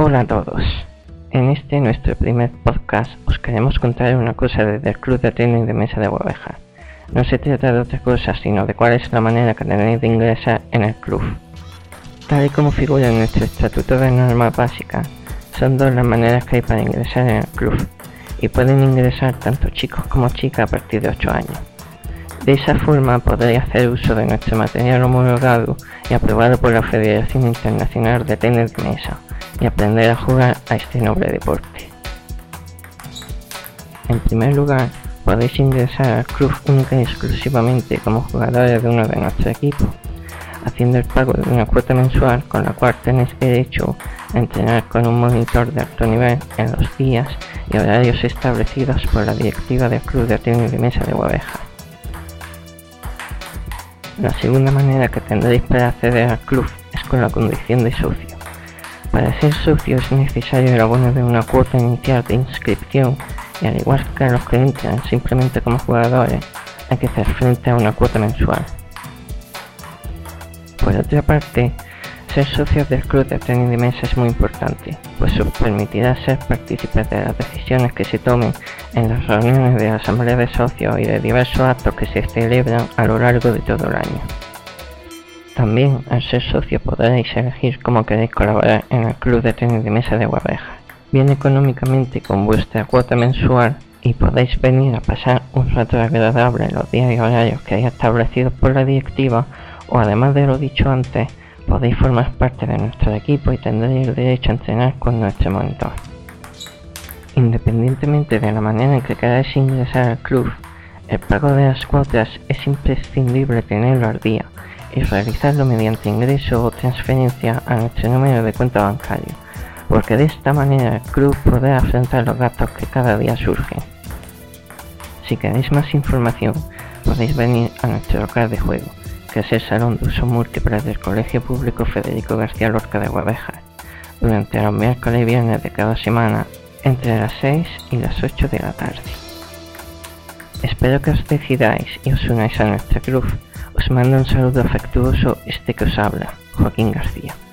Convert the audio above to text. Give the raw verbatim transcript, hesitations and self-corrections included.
Hola a todos. En este nuestro primer podcast os queremos contar una cosa desde el Club de Tenis de Mesa de Guaveja. No se trata de otra cosa, sino de cuál es la manera que tenéis de ingresar en el club. Tal y como figura en nuestro estatuto de normas básicas, son dos las maneras que hay para ingresar en el club, y pueden ingresar tanto chicos como chicas a partir de ocho años. De esa forma podréis hacer uso de nuestro material homologado y aprobado por la Federación Internacional de Tenis de Mesa y aprender a jugar a este noble deporte. En primer lugar, podéis ingresar al club única y exclusivamente como jugadores de uno de nuestros equipos, haciendo el pago de una cuota mensual con la cual tenéis derecho a entrenar con un monitor de alto nivel en los días y horarios establecidos por la directiva del Club de Tenis de Mesa de Guaveja. La segunda manera que tendréis para acceder al club es con la condición de socio. Para ser socio es necesario el abono de una cuota inicial de inscripción y al igual que los que entran simplemente como jugadores, hay que hacer frente a una cuota mensual. Por otra parte, ser socios del Club de Tenis de Mesa es muy importante, pues os permitirá ser partícipes de las decisiones que se tomen en las reuniones de la asamblea de socios y de diversos actos que se celebran a lo largo de todo el año. También, al ser socio podréis elegir cómo queréis colaborar en el Club de Tenis de Mesa de Guaveja, bien económicamente con vuestra cuota mensual, y podéis venir a pasar un rato agradable en los días y horarios que hay establecidos por la directiva, o además de lo dicho antes, podéis formar parte de nuestro equipo y tendréis el derecho a entrenar con nuestro monitor. Independientemente de la manera en que queráis ingresar al club, el pago de las cuotas es imprescindible tenerlo al día y realizarlo mediante ingreso o transferencia a nuestro número de cuenta bancario, porque de esta manera el club podrá afrontar los gastos que cada día surgen. Si queréis más información, podéis venir a nuestro local de juego, que es el Salón de Uso Múltiple del Colegio Público Federico García Lorca de Guaveja, durante los miércoles y viernes de cada semana, entre las seis y las ocho de la tarde. Espero que os decidáis y os unáis a nuestro club. Os mando un saludo afectuoso este que os habla, Joaquín García.